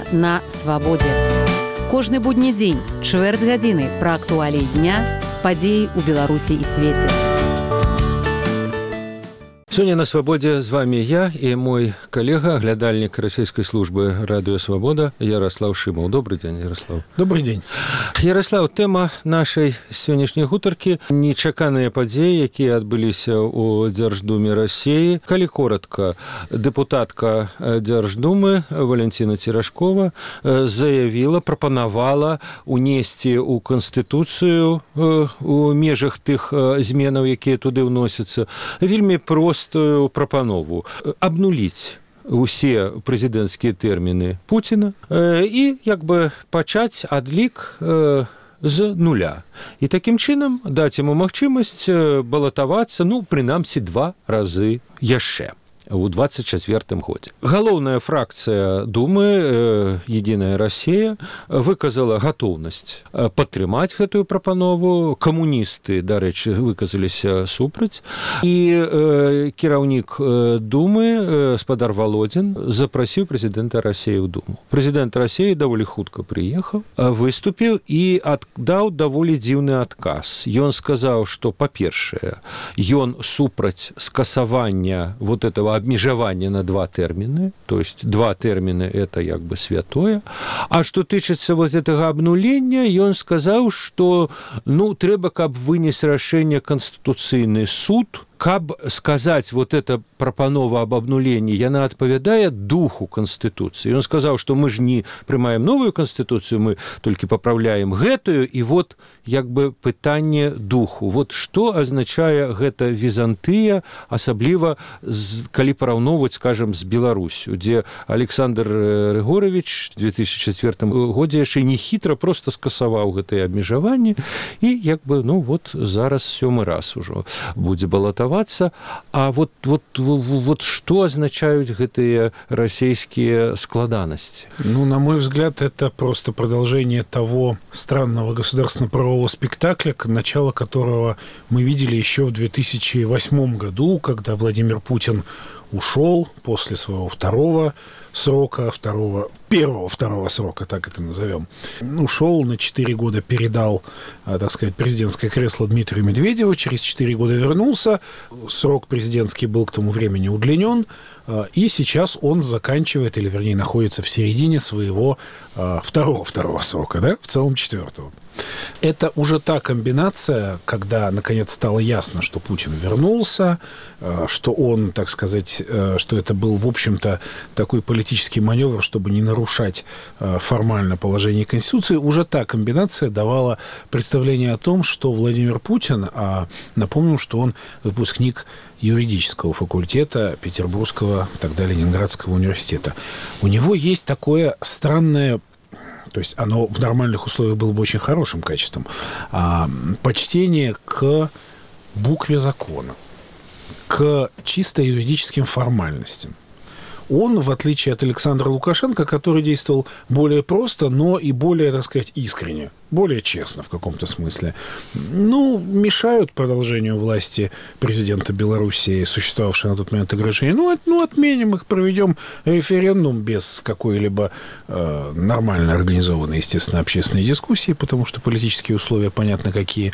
на свабодзе. Кожны будні дзень, чвэрць гадзіны пра актуаліі дня, падзеі ў Беларусі і свеце. Сегодня на «Свободе» с вами я и мой коллега, оглядальник российской службы «Радио Свобода» Ярослав Шимов. Добрый день, Ярослав. Добрый день. Ярослав, тема нашей сегодняшней гутаркі – нечаканыя падзеі, якія адбыліся ў Дзярждуме России. Калі коротко, депутатка Дзярждумы Валентина Терешкова заявила, прапанавала унесці ў Конституцию у межах тых зменаў, якія туды ўносяцца, вельмі простую прапанову абнуліць усе прэзідэнцкія тэрміны Пуціна і пачаць адлік з нуля. І такім чынам даць яму магчымасць балатавацца, прынамсі 2 разы яшчэ у 24 годзе. Галоўная фракцыя Думы «Единая Россия» выказала гатоўнасць падтрымаць гэтую прапанову. Камуністы, дарэчы, выказаліся супраць. І кіраўнік Думы, спадар Володин, запрасіў прэзідэнта России ў Думу. Прэзідэнт России даволі хутка прыехаў, выступіў і даў даволі дзіўны адказ. Ён сказаў, што, па-першае, ён супраць скасавання вот этого обмежевание на 2 термины, то есть 2 термины это святое. А что тычыцца вот этого обнуления, он сказал, что трэба, каб вынес решение Конституцыйны суд, каб сказать вот эта прапанова об обнулении, яна адпавядае духу Конституции. Он сказал, что мы же не прымаем новую Конституцию, мы только поправляем гэтую, и вот пытанне духу. Вот что означае гэта Византыя, асабліва калі параўноўваць, скажем, з Беларусью, где Александр Григорович в 2004 годзе яшчэ нехітра просто скасаваў гэтыя абмежаванні, і зараз 7 раз ужо будзе балатавацца. А вот что означают гэтые российские складанности? На мой взгляд, это просто продолжение того странного государственно-правового спектакля, начало которого мы видели еще в 2008 году, когда Владимир Путин ушел после своего первого срока, так это назовем. Ушел на 4 года, передал, так сказать, президентское кресло Дмитрию Медведеву, через 4 года вернулся, срок президентский был к тому времени удлинен, и сейчас он заканчивает, или вернее находится в середине своего второго срока, в целом 4-го. Это уже та комбинация, когда, наконец, стало ясно, что Путин вернулся, что он, так сказать, что это был, в общем-то, такой политический маневр, чтобы не нарушать формально положение Конституции. Уже та комбинация давала представление о том, что Владимир Путин, напомню, что он выпускник юридического факультета Петербургского, тогда Ленинградского университета. У него есть такое странное, то есть оно в нормальных условиях было бы очень хорошим качеством, почтение к букве закона, к чисто юридическим формальностям. Он, в отличие от Александра Лукашенко, который действовал более просто, но и более, так сказать, искренне, более честно в каком-то смысле, мешают продолжению власти президента Белоруссии, существовавшие на тот момент ограничения. Отменим их, проведем референдум без какой-либо нормально организованной, естественно, общественной дискуссии, потому что политические условия понятно какие.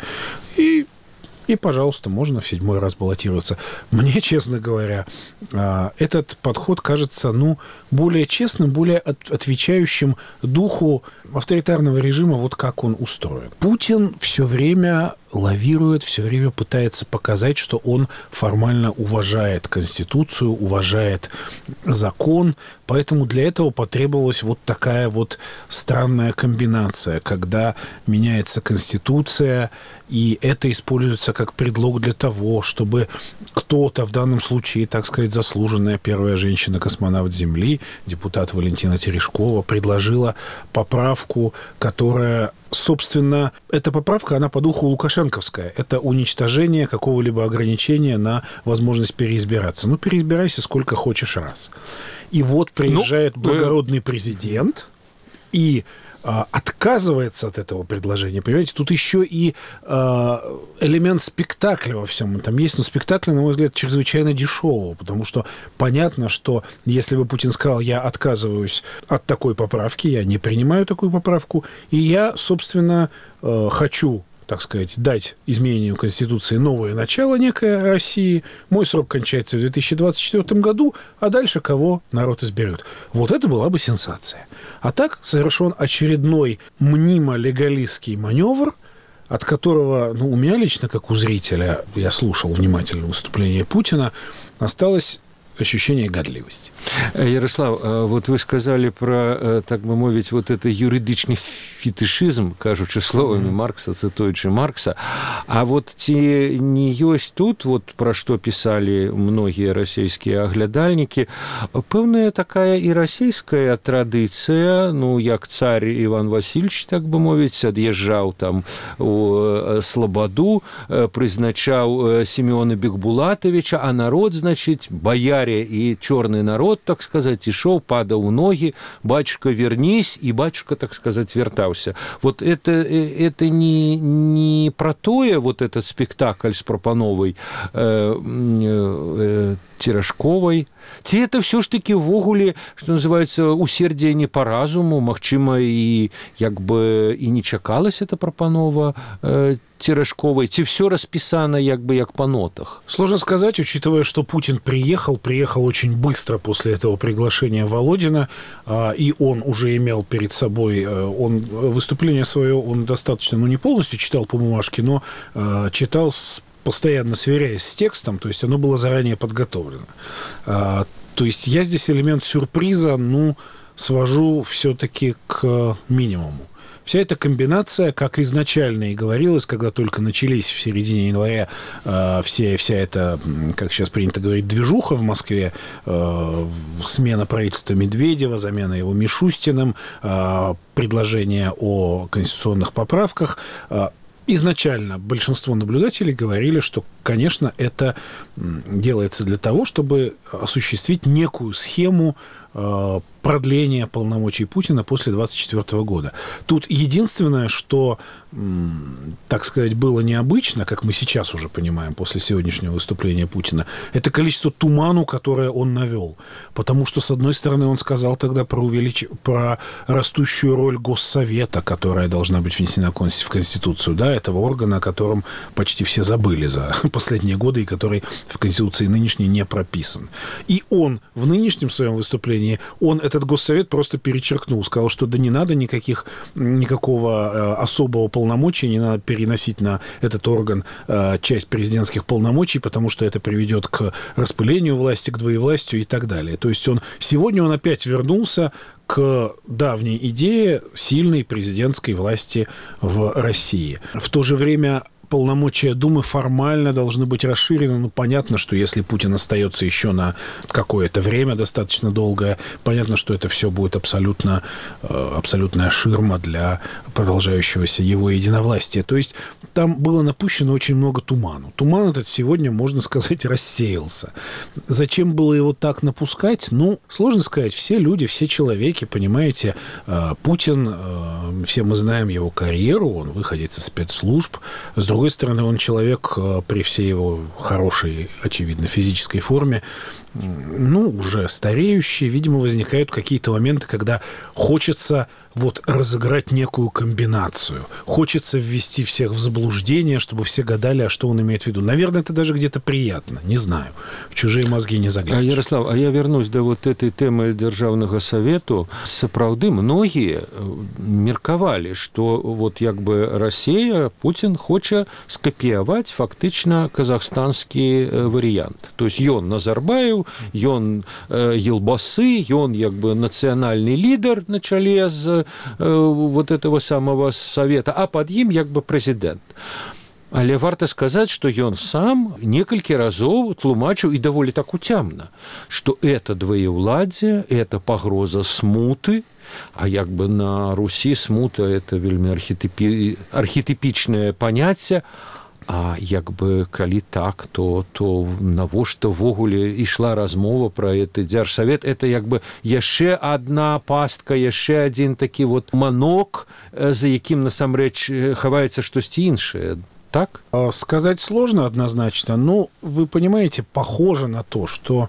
И, пожалуйста, можно в 7-й раз баллотироваться. Мне, честно говоря, этот подход кажется, более честным, более отвечающим духу авторитарного режима, вот как он устроен. Путин все время лавирует, все время пытается показать, что он формально уважает Конституцию, уважает закон, поэтому для этого потребовалась вот такая вот странная комбинация, когда меняется Конституция, и это используется как предлог для того, чтобы кто-то, в данном случае, так сказать, заслуженная первая женщина-космонавт Земли, депутат Валентина Терешкова, предложила поправку, которая, собственно, эта поправка, она по духу лукашенковская. Это уничтожение какого-либо ограничения на возможность переизбираться. Переизбирайся сколько хочешь раз. И вот приезжает благородный президент и отказывается от этого предложения. Понимаете, тут еще и элемент спектакля во всем этом есть, но спектакль, на мой взгляд, чрезвычайно дешевого, потому что понятно, что если бы Путин сказал, я отказываюсь от такой поправки, я не принимаю такую поправку, и я, собственно, хочу, так сказать, дать изменению Конституции новое начало некое России. Мой срок кончается в 2024 году, а дальше кого народ изберет. Вот это была бы сенсация. А так совершен очередной мнимо-легалистский маневр, от которого, у меня лично, как у зрителя, я слушал внимательно выступление Путина, осталось ощущение годливости. Ярослав, вот вы сказали про, так бы мовить, вот это юридичный фетишизм, кажучи словами Маркса, цитуючи Маркса. А вот ці не ёсць тут, вот про что писали многие российские оглядальники, пэўная такая и российская традиция, як царь Иван Васильевич, так бы мовить, ад'язджаў там у Слободу, прызначаў Семёна Бекбулатовича, а народ, значит, бояре и черный народ, так сказать, ішоў, падаў у ноги, батюшка, вернись, и батюшка, так сказать, вертаўся. Вот это не про тое, вот этот спектакль с Прапановой, Терешковой, ці это все ж таки ввогуле, что называется, усердие не по разуму, магчыма, и як бы и не чакалась эта Прапанова Терешковой, ці все расписано як по нотах? Сложно сказать, учитывая, что Путин приехал очень быстро после этого приглашения Володина, и он уже имел перед собой, выступление свое, он достаточно, не полностью читал по бумажке, но читал постоянно сверяясь с текстом, то есть оно было заранее подготовлено. То есть я здесь элемент сюрприза, свожу все-таки к минимуму. Вся эта комбинация, как изначально и говорилось, когда только начались в середине января вся эта, как сейчас принято говорить, движуха в Москве, смена правительства Медведева, замена его Мишустиным, предложение о конституционных поправках, изначально большинство наблюдателей говорили, что, конечно, это делается для того, чтобы осуществить некую схему продления полномочий Путина после 2024 года. Тут единственное, что, так сказать, было необычно, как мы сейчас уже понимаем после сегодняшнего выступления Путина, это количество туману, которое он навел. Потому что, с одной стороны, он сказал тогда про растущую роль Госсовета, которая должна быть внесена в Конституцию, да, этого органа, о котором почти все забыли за последние годы и который в Конституции нынешней не прописан. И он в нынешнем своем выступлении, этот Госсовет просто перечеркнул, сказал, что да не надо никакого особого полномочия, не надо переносить на этот орган часть президентских полномочий, потому что это приведет к распылению власти, к двоевластию и так далее. То есть сегодня он опять вернулся к давней идее сильной президентской власти в России. В то же время полномочия Думы формально должны быть расширены. Ну, понятно, что если Путин остается еще на какое-то время достаточно долгое, понятно, что это все будет абсолютная ширма для продолжающегося его единовластия. То есть там было напущено очень много туману. Туман этот сегодня, можно сказать, рассеялся. Зачем было его так напускать? Ну, сложно сказать. Все люди, все человеки, понимаете, Путин, все мы знаем его карьеру, он выходец из спецслужб. С другой стороны, он человек при всей его хорошей, очевидно, физической форме, уже стареющий. Видимо, возникают какие-то моменты, когда хочется разыграть некую комбинацию. Хочется ввести всех в заблуждение, чтобы все гадали, а что он имеет в виду. Наверное, это даже где-то приятно. Не знаю. В чужие мозги не заглянешь. Ярослав, я вернусь до этой темы Державного Совету. Сапраўды, многие мерковали, что Россия, Путин хочет скопировать фактично казахстанский вариант. То есть он Назарбаев, он Елбасы, он национальный лидер на чале з этого самого Совета, а под ім президент. Але варта сказаць, што ён сам некалькі разоў тлумачыў і даволі так уцямна, што это двоеўладдзе, это пагроза смуты, а на Русі смута это вельмі архетипичное паняцце. А як бы калі так, то навошта ввогуле ішла размова пра гэты дзяржсавет? Это як бы яшчэ адна пастка, яшчэ адзін такі вот манок, за якім насамрэч хаваецца штосьці іншае. Так? Сказать сложно однозначно, но вы понимаете, похоже на то, что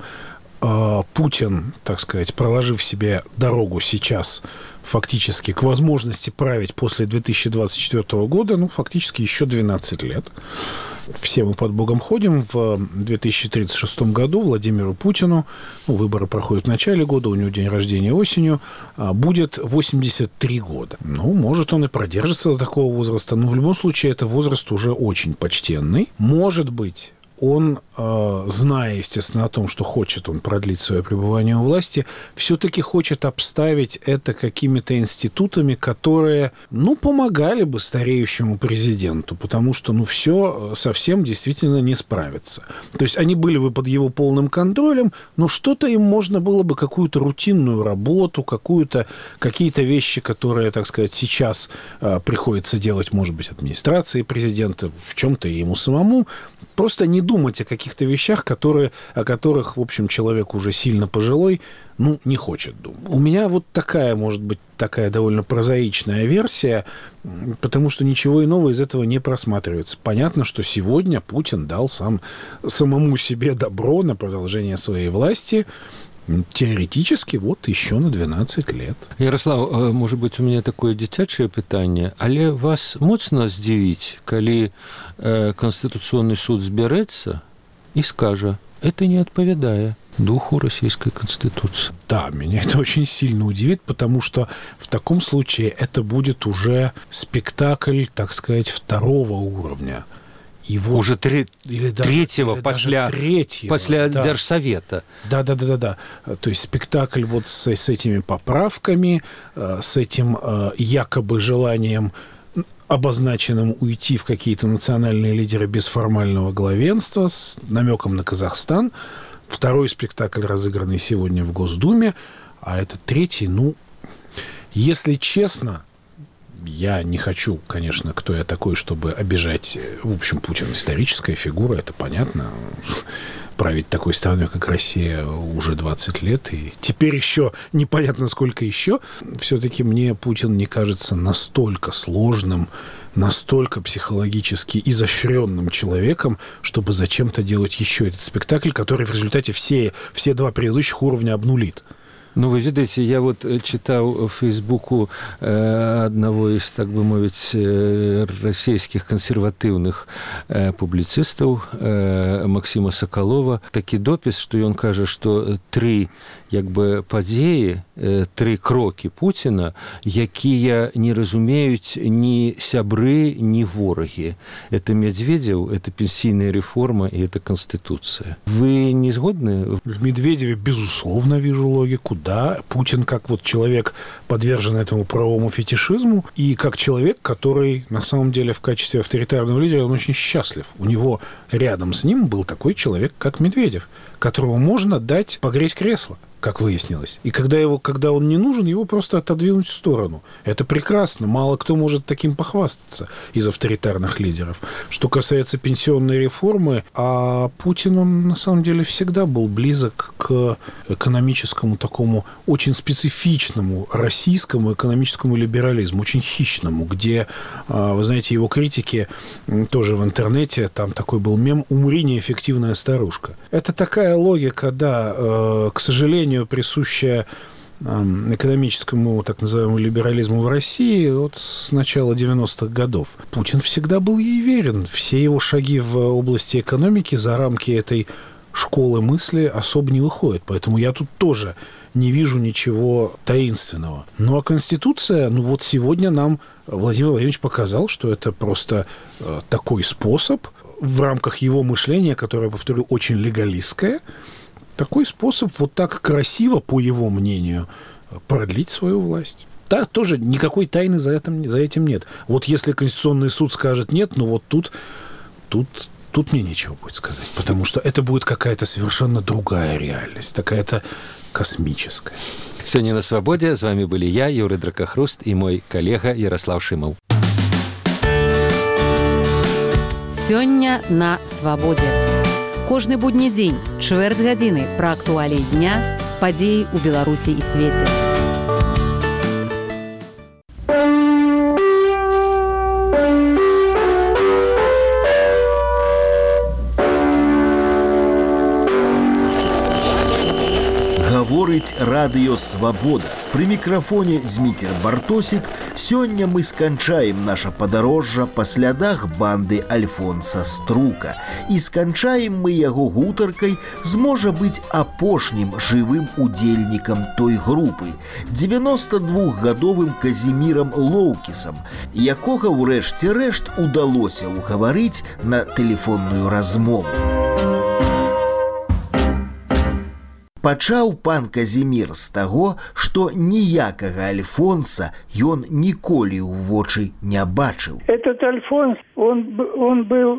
Путин, так сказать, проложив себе дорогу сейчас фактически к возможности править после 2024 года, фактически еще 12 лет. Все мы под Богом ходим. В 2036 году Владимиру Путину, выборы проходят в начале года, у него день рождения осенью, будет 83 года. Может, он и продержится до такого возраста, но в любом случае это возраст уже очень почтенный. Может быть, он, зная, естественно, о том, что хочет он продлить свое пребывание у власти, все-таки хочет обставить это какими-то институтами, которые, помогали бы стареющему президенту, потому что, все совсем действительно не справится. То есть они были бы под его полным контролем, но что-то им можно было бы, какую-то рутинную работу, какие-то вещи, которые, так сказать, сейчас приходится делать, может быть, администрации президента, в чем-то ему самому, просто не думать о каких-то вещах, о которых, в общем, человек уже сильно пожилой, не хочет думать. У меня вот такая, может быть, такая довольно прозаичная версия, потому что ничего иного из этого не просматривается. Понятно, что сегодня Путин дал самому себе добро на продолжение своей власти, теоретически еще на 12 лет. Ярослав, может быть, у меня такое дзіцячае пытанне, але вас моцна здзівіць, калі Конституционный суд збярэцца и скажа, это не отповедает духу Российской Конституции. Да, меня это очень сильно удивит, потому что в таком случае это будет уже спектакль, так сказать, второго уровня. Уже третьего, после Держсовета. Да. То есть спектакль с этими поправками, с этим якобы желанием обозначенным уйти в какие-то национальные лидеры без формального главенства, с намеком на Казахстан. Второй спектакль, разыгранный сегодня в Госдуме, а этот третий, если честно, я не хочу, конечно, кто я такой, чтобы обижать. В общем, Путин историческая фигура, это понятно. Править такой страной, как Россия, уже 20 лет. И теперь еще непонятно, сколько еще. Все-таки мне Путин не кажется настолько сложным, настолько психологически изощренным человеком, чтобы зачем-то делать еще этот спектакль, который в результате все два предыдущих уровня обнулит. Вы ведаеце, я читаў у Фейсбуку аднаго з, так бы мовіць, расійскіх кансерватыўных публіцыстаў Максима Соколова такі допіс, што ён кажа, што тры падзеі, тры крокі Пуціна, якія не разумеюць ні сябры, ні ворагі. Это Медведев, это пенсійная реформа и это Конституция. Вы не сгодны? В Медведеве, безусловно, вижу логику. Да, Путин как человек, подвержен этому правовому фетишизму, и как человек, который на самом деле в качестве авторитарного лидера, он очень счастлив. У него рядом с ним был такой человек, как Медведев, которому можно дать погреть кресло, как выяснилось. И когда он не нужен, его просто отодвинуть в сторону. Это прекрасно. Мало кто может таким похвастаться из авторитарных лидеров. Что касается пенсионной реформы, а Путин, он на самом деле всегда был близок к экономическому такому очень специфичному российскому экономическому либерализму, очень хищному, где, вы знаете, его критики тоже в интернете, там такой был мем «Умри, неэффективная старушка». Это такая логика, да, к сожалению, присущая экономическому, так называемому, либерализму в России с начала 90-х годов. Путин всегда был ей верен. Все его шаги в области экономики за рамки этой школы мысли особо не выходят. Поэтому я тут тоже не вижу ничего таинственного. А Конституция, сегодня нам Владимир Владимирович показал, что это просто такой способ в рамках его мышления, которое, повторю, очень легалистское, такой способ так красиво, по его мнению, продлить свою власть. Да, тоже никакой тайны за этим нет. Если Конституционный суд скажет нет, тут мне нечего будет сказать, потому что это будет какая-то совершенно другая реальность, какая-то космическая. Сегодня на «Свободе» с вами были я, Юрий Дракохруст, и мой коллега Ярослав Шимов. Сёння на свабодзе. Кожны будні дзень, чвэрць гадзіны пра актуаліі дня, падзеі ў Беларусі і свеце. Гаворыць радыё «Свабода». Пры мікрафоне Зміцер Бартосік. Сёння мы сканчаем наша падарожжа па слядах банды Альфонса Струка. І сканчаем мы яго гутаркай з, можа быць, апошнім жывым удзельнікам той групы, 92-гадовым Казімірам Лоўкісам, якога ўрэшце рэшт удалося ўгаварыць на тэлефонную размову. Пачаў пан Казімір з таго, што ніякага Альфонса ён ніколі ў вочы не бачыў. Этот Альфонс, он был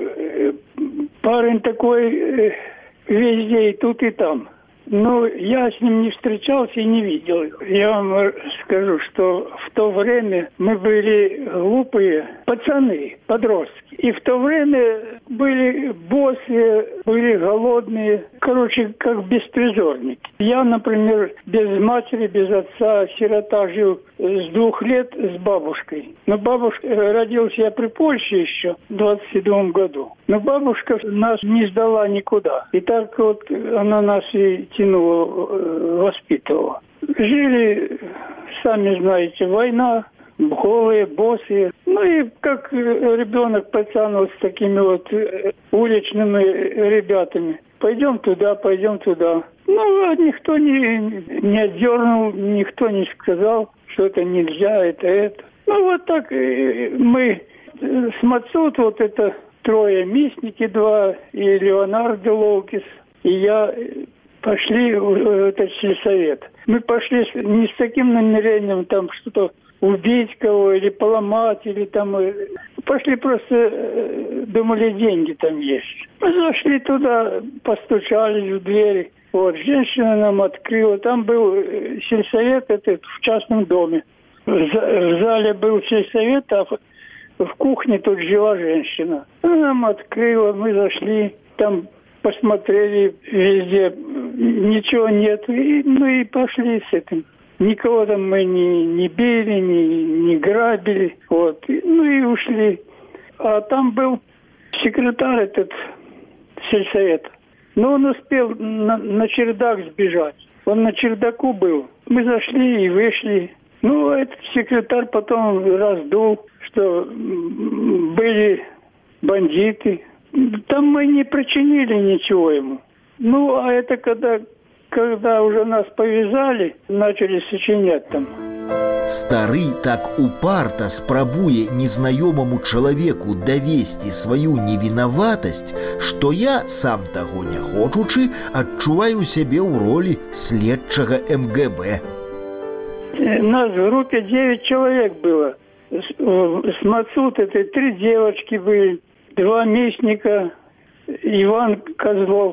парень такой везде, и тут, и там. Но я с ним не встречался и не видел. Я вам скажу, что в то время мы были глупые пацаны, подростки. И в то время были босые, были голодные, короче, как беспризорники. Я, например, без матери, без отца, сирота, жил с 2 лет с бабушкой. Но бабушка, родился я при Польше еще в 27 году. Но бабушка нас не сдала никуда. И так вот она нас и тянула, воспитывала. Жили, сами знаете, война, голые, босые. Ну и как ребенок, пацан вот с такими вот уличными ребятами. Пойдем туда, пойдем туда. Ну, никто не отдернул, никто не сказал, что это нельзя, это. Ну, вот так мы с Мацут, вот это 3 Мисники, 2, и Леонардо Лоўкіс, и я пошли в этот сельсовет. Мы пошли не с таким намерением там что-то убить кого или поломать, или там... Пошли просто, думали, деньги там есть. Мы зашли туда, постучались в двери. Вот, женщина нам открыла. Там был сельсовет этот в частном доме. В зале был сельсовет, а в кухне тут жила женщина. Она нам открыла, мы зашли, там посмотрели везде, ничего нет. И пошли с этим. Никого там мы не били, не грабили. Вот. Ну и ушли. А там был секретарь этот сельсовета. Но он успел на чердак сбежать. Он на чердаку был. Мы зашли и вышли. Ну, этот секретарь потом раздул, что были бандиты. Там мы не причинили ничего ему. Ну, а это когда уже нас повязали, начали сочинять там. Стары так упарта спрабуе незнаёмаму чалавеку давесці сваю невінаватасць, што я, сам таго не хочучы, адчуваю сябе ў ролі следчага МГБ. Нас в группе 9 человек было. С Мацут это 3 девочки были, 2 Мисника, Иван Козлов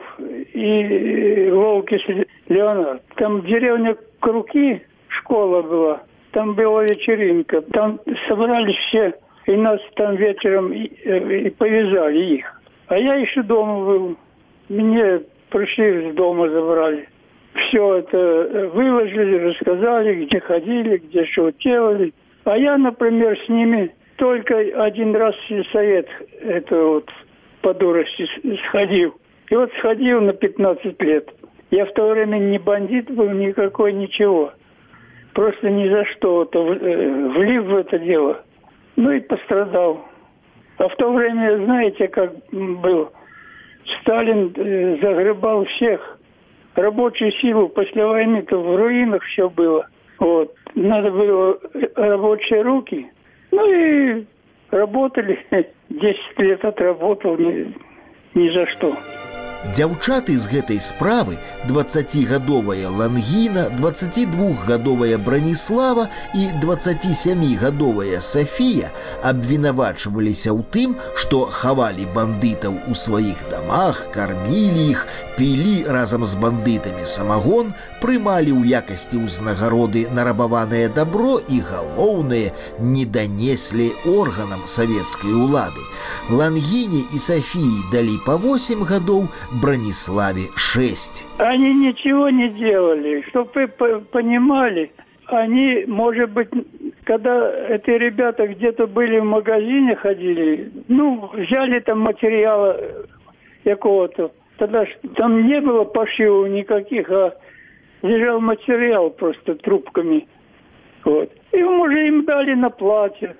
и Лоўкіс Леонард. Там деревня Круки, школа была. Там была вечеринка. Там собрались все, и нас там вечером и повязали их. А я еще дома был. Меня пришли с дома, забрали. Все это выложили, рассказали, где ходили, где что делали. А я, например, с ними только 1 раз в сельсовет, это вот по дурости сходил. И вот сходил на 15 лет. Я в то время не бандит был никакой, ничего. Просто ни за что влип в это дело. Ну и пострадал. А в то время, знаете, как был? Сталин загребал всех. Рабочую силу после войны-то в руинах все было. Вот. Надо было рабочие руки. Ну и работали. 10 лет отработал ни за что. Дзяўчаты з гэтай справы, 20гадовая Лангіна, 22гадовая Браніслава і 27гадовая Сафія абвінавачваліся ў тым, што хавалі бандытаў у сваіх дамах, кармілі іх, пілі разам з бандытамі самагон, прымалі ў якасці ўзнагароды нарабаванае дабро і, галоўнае, не данеслі органам савецкай улады. Лангіне і Сафіі далі па 8 гадоў, Браниславе 6. Они ничего не делали. Чтобы вы понимали, они, может быть, когда эти ребята где-то были в магазине, ходили, взяли там материала какого-то, тогда там не было пошивов никаких, а лежал материал просто трубками. Вот. И, может, им дали на платье.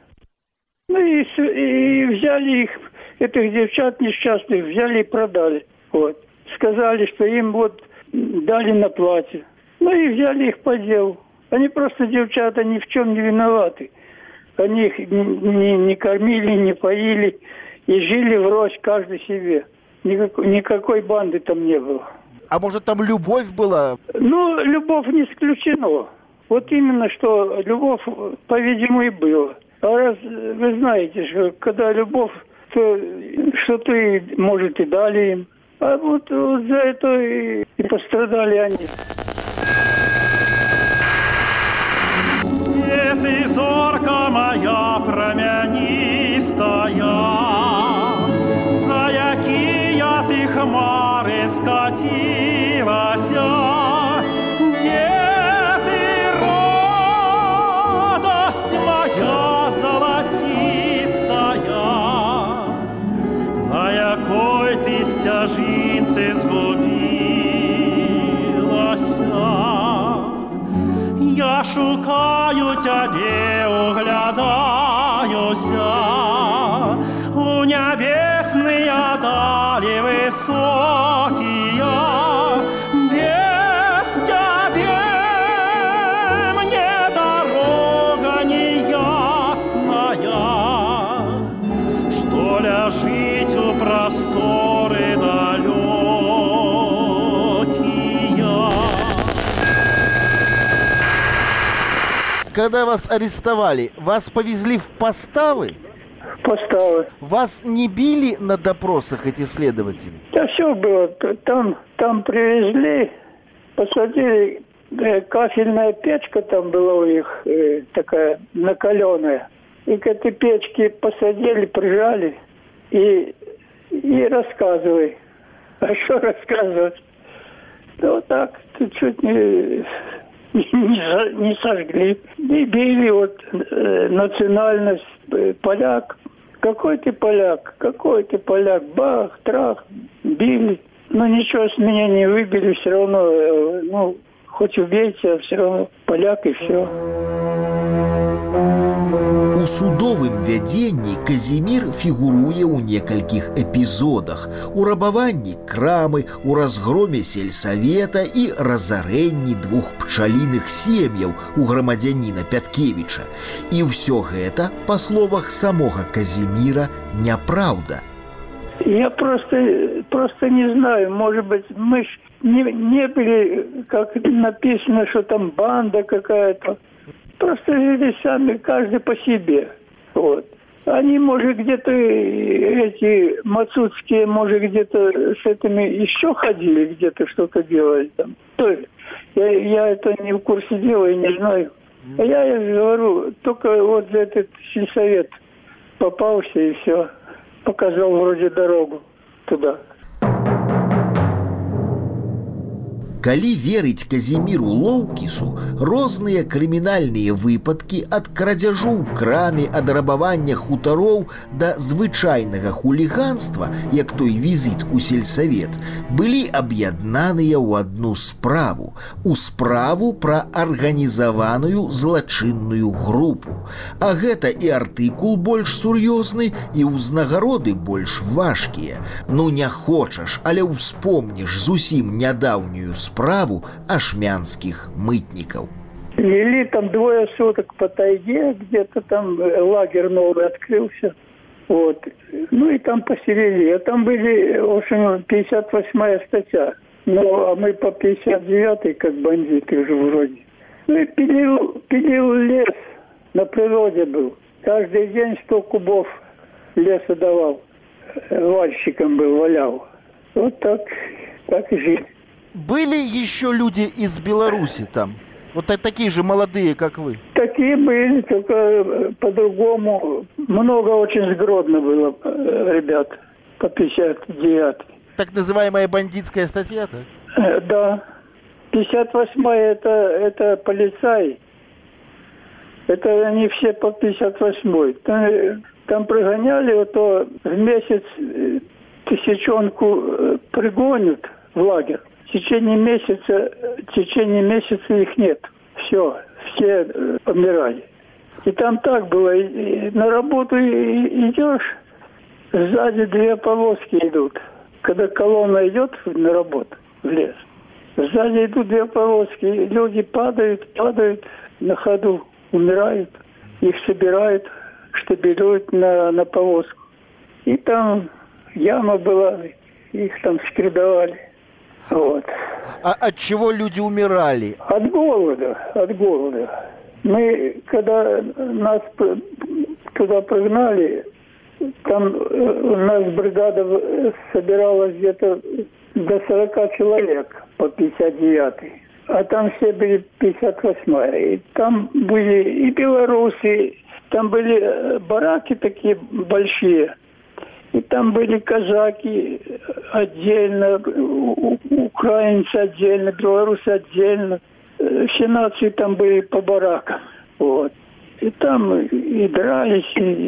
И взяли их, этих девчат несчастных, взяли и продали. Вот. Сказали, что им дали на платье. И взяли их по делу. Они просто, девчата, ни в чем не виноваты. Они их не кормили, не поили. И жили врозь каждый себе. Никакой банды там не было. А может, там любовь была? Любовь не исключено. Вот именно, что любовь, по-видимому, и была. А раз вы знаете, что когда любовь, то что-то, может, и дали им. А вот за это и пострадали они. Где ты, зорка моя промянистая, за якія ты хмары скатилася? Где ты, радость моя золотистая? На якой ты стяжинцы згубилася? Я шукаю тебе, углядаюся у небесные дали высокие. Без тебя мне дорога неясная, что ляжить у просторы далекие. Когда вас арестовали, вас повезли в Поставы? Поставы. Вас не били на допросах эти следователи? Да все было. Там привезли, посадили, кафельная печка там была у них такая накаленная. И к этой печке посадили, прижали и рассказывай. А что рассказывать? Да вот так, чуть не сожгли. И били национальность поляк. Какой ты поляк? Какой ты поляк? Бах, трах, били. Ничего с меня не выбили, все равно, хоть убейте, а все равно поляк и все. У судовым вядзенні Казімір фігуруе ў некалькіх эпізодах: у рабаванні крамы, у разгроме сельсавета і разарэнні 2 пчаліных сем'яў у грамадзяніна Пяткевіча. І ўсё гэта, па словах самога Казіміра, няпраўда. Я просто не знаю, может быть, мы ж не были, как написано, что там банда какая-то. Просто жили сами, каждый по себе. Вот. Они, может, где-то, эти мацуцкие, может, где-то с этими еще ходили, где-то что-то делали там. То есть, я это не в курсе дела и не знаю. А я говорю, только вот за этот сельсовет попался и все. Показал вроде дорогу туда. Калі верыць Казіміру Лоўкісу, розныя крымінальныя выпадкі ад крадзяжу ў краме, ад рабавання хутароў да звычайнага хуліганства, як той візіт у сельсавет, былі аб'яднаныя ў адну справу, у справу пра арганізаваную злачынную групу. А гэта і артыкул больш сур'ёзны, і ўзнагароды больш важкія. Не хочаш, але ўспомніш зусім нядаўнюю справу ашмянских мытников. Вели там 2 суток по тайге, где-то там лагерь новый открылся. Вот. Ну и там поселили. А там были, в общем, 58-я статья. Ну, а мы по 59-й, как бандиты уже вроде. Ну и пилил лес. На природе был. Каждый день 100 кубов леса давал. Вальщиком был, валял. Вот так и жили. Были еще люди из Беларуси там? Вот такие же молодые, как вы? Такие были, только по-другому. Много очень с Гродно было ребят по 59-й. Так называемая бандитская статья, так? Да. 58-я это полицай. Это они все по 58-й. Там пригоняли, то в месяц 1000 пригонят в лагерь. В течение месяца их нет. Все помирали. И там так было. И на работу идешь, сзади 2 повозки идут. Когда колонна идет на работу в лес, сзади идут 2 повозки. И люди падают на ходу, умирают. Их собирают, штабелюют на повозку. И там яма была, их там скредовали. Вот. А от чего люди умирали? От голода. Мы, когда нас туда прогнали, там у нас бригада собиралась где-то до 40 человек по 59-й. А там все были 58-я. И там были и белорусы, там были бараки такие большие. И там были казаки отдельно, украинцы отдельно, белорусы отдельно. Все нации там были по баракам. Вот. И там и дрались,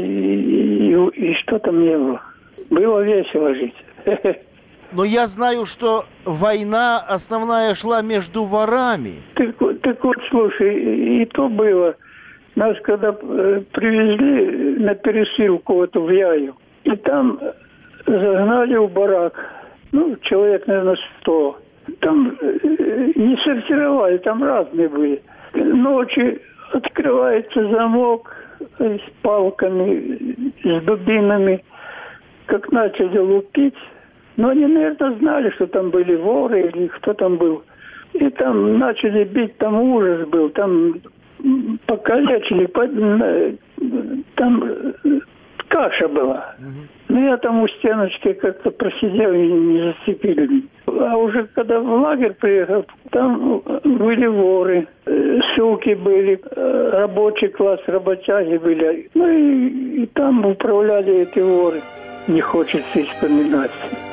и что там не было. Было весело жить. Но я знаю, что война основная шла между ворами. Так вот, слушай, и то было. Нас когда привезли на пересылку в Яю, и там загнали в барак, человек, наверное, 100. Там не сортировали, там разные были. Ночью открывается замок с палками, с дубинами. Как начали лупить, но они, наверное, знали, что там были воры или кто там был. И там начали бить, там ужас был, там покалечили, там каша была. Ну, я там у стеночки как-то просидел и не зацепили. А уже когда в лагерь приехал, там были воры, суки были, рабочий класс, работяги были. Ну, и там управляли эти воры. Не хочется их вспоминать.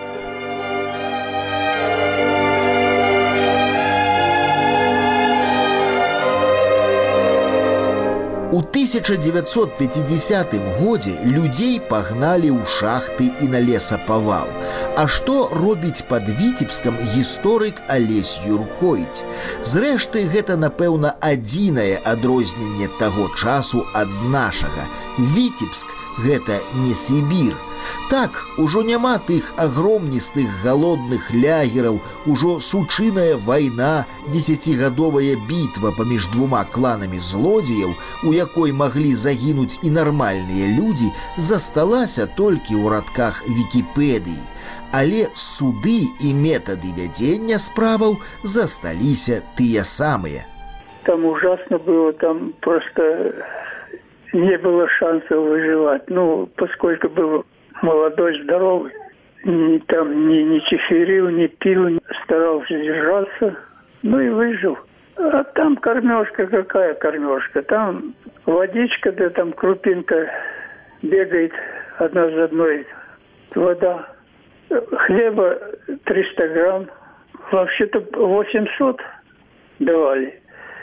У 1950 годзе людзей пагналі ў шахты і на лесапавал. А што робіць пад Віцебскам гісторык Алесь Юркоіць? Зрэшты, гэта, напэўна, адзінае адрозненне таго часу ад нашага. Віцебск – гэта не Сібір. Так, ужо няма тых агромністых галодных лягераў, ужо сучыная вайна, 10гадовая бітва паміж 2 кланамі злодзеяў, у якой маглі загінуць і нармальныя людзі, засталася толькі ў радках Вікіпедыі. Але суды і метады вядзення справаў засталіся тыя самыя. Там ужасно было, там просто не было шансов выживать. Поскольку был молодой, здоровый, там не чеферил, не пил, старался держаться, и выжил. А там кормежка, какая кормежка? Там водичка, да там крупинка бегает одна за одной, вода. Хлеба 300 грамм, вообще-то 800 давали.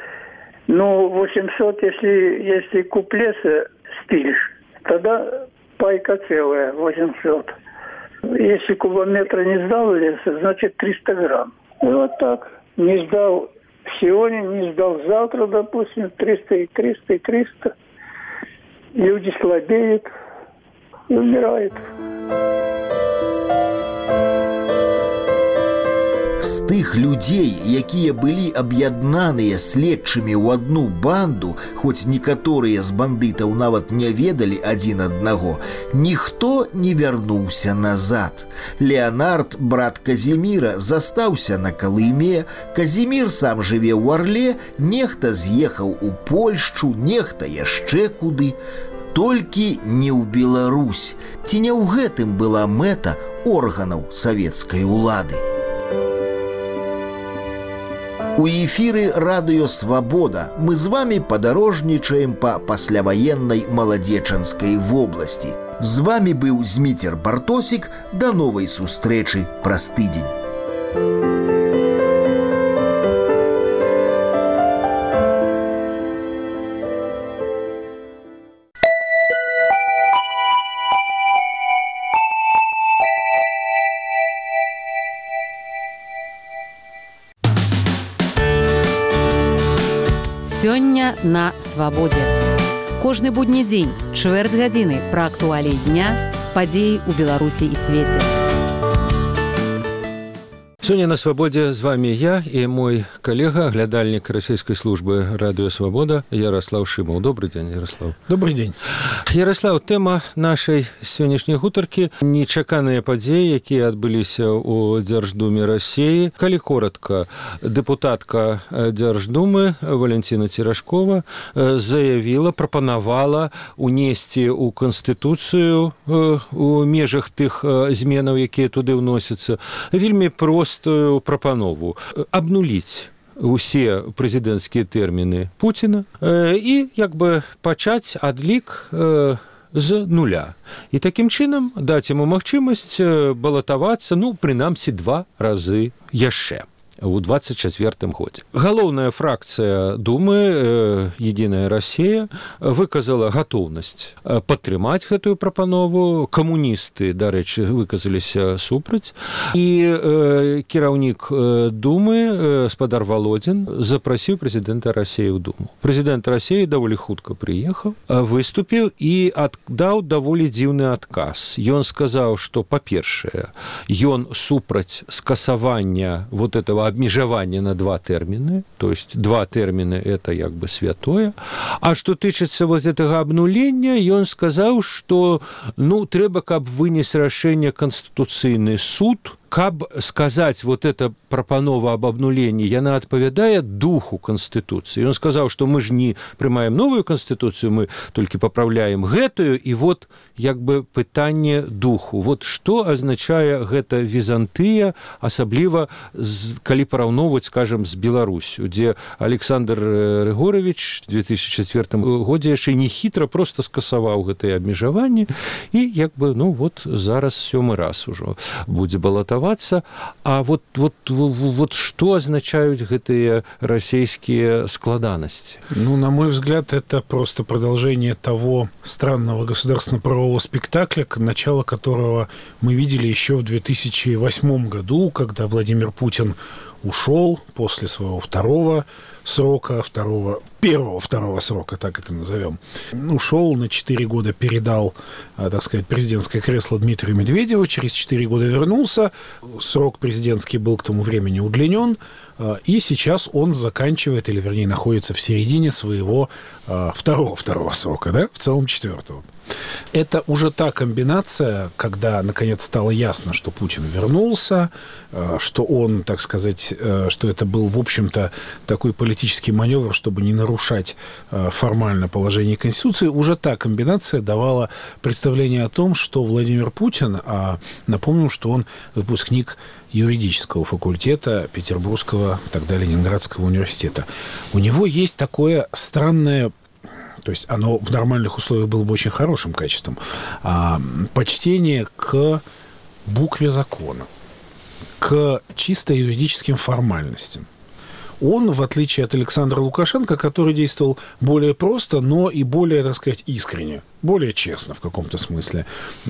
800, если куб леса спилишь, тогда пайка целая, 800. Если кубометра не сдал леса, значит 300 грамм. И вот так. Не сдал сегодня, не сдал завтра, допустим, 300 и 300 и 300. Люди слабеют и умирают. тых людзей, якія былі аб'яднаныя следчымі ў адну банду, хоць некаторыя з бандытаў нават не ведалі адзін аднаго, ніхто не вярнуўся назад. Леонард, брат Казіміра, застаўся на Калыме, Казімір сам жыве ў Арле, нехта з'ехаў у Польшчу, нехта яшчэ куды. Толькі не ў Беларусь. Ці не ў гэтым была мэта органаў савецкай улады? У эфіры радыё «Свабода» мы з вами падарожнічаем па пасляваеннай маладзечанскай вобласці. З вами быў Зміцер Бартосік. Да новай сустрэчы праз тыдзень. Сёння на свабодзе. Кожны будні дзень, чвэрць гадзіны пра актуаліі дня, падзеі ў Беларусі і свеце. Сёння на свабодзе з вами я і мой калега, глядальнік расійскай службы радыё «Свабода» Ярослаў Шымаў. Добрый дзень, Ярослаў. Добрый день. Ярослаў, тэма нашай сённяшняй гутаркі – нечаканыя падзеі, якія адбыліся ў Дзярждуме Расіі. Калі коратка, дэпутатка Дзярждумы Валентина Церашкова заявіла, прапанавала унесці ў Канстытуцыю у межах тых зменаў, якія туды ўносяцца, вельмі простую прапанову абнуліць усе прэзідэнцкія тэрміны Пуціна і як бы пачаць адлік з нуля. І такім чынам даць яму магчымасць балатавацца, прынамсі 2 разы яшчэ у 24 годзе. Галоўная фракцыя Думы «Единая Россия» выказала гатоўнасць падтрымаць гэтую прапанову. Камуністы, дарэчы, выказаліся супраць. І кіраўнік Думы, спадар Володин, запрасіў прэзідэнта России ў Думу. Прэзідэнт России даволі хутка прыехаў, выступіў і даў даволі дзіўны адказ. Ён сказаў, што, па-першае, ён супраць скасавання вот этого обмежевание на 2 термины, то есть 2 термины это как бы святое. А что тычыцца вот этого обнуления, он сказал, что трэба, каб вынес решение Конституцыйны суд, каб сказаць вот эта прапанова об обнулении, яна адпавядае духу Конституции. Он сказал, что мы же не прымаем новую Конституцию, мы только поправляем гэтую, и вот як бы пытанне духу. Вот что означае гэта Византыя, асабліва калі параўноўваць, скажем, з Беларусью, где Александр Рыгорович в 2004 годзе яшчэ нехітра просто скасаваў гэтыя абмежаванні, і як бы, вот зараз 7-й раз ужо будзе балатавацца. А вот что означают гэтыя российские складанности? На мой взгляд, это просто продолжение того странного государственно-правового спектакля, начало которого мы видели еще в 2008 году, когда Владимир Путин ушел после своего второго срока, первого срока, так это назовем. Ушел на 4 года, передал, так сказать, президентское кресло Дмитрию Медведеву, через 4 года вернулся, срок президентский был к тому времени удлинен, и сейчас он заканчивает, или вернее находится в середине своего второго срока, да, в целом 4-го. Это уже та комбинация, когда, наконец, стало ясно, что Путин вернулся, что он, так сказать, что это был, в общем-то, такой политический маневр, чтобы не нарушать формально положение Конституции. Уже та комбинация давала представление о том, что Владимир Путин, напомню, что он выпускник юридического факультета Петербургского, тогда Ленинградского университета. У него есть такое странное, то есть оно в нормальных условиях было бы очень хорошим качеством, почтение к букве закона, к чисто юридическим формальностям. Он, в отличие от Александра Лукашенко, который действовал более просто, но и более, так сказать, искренне, более честно в каком-то смысле,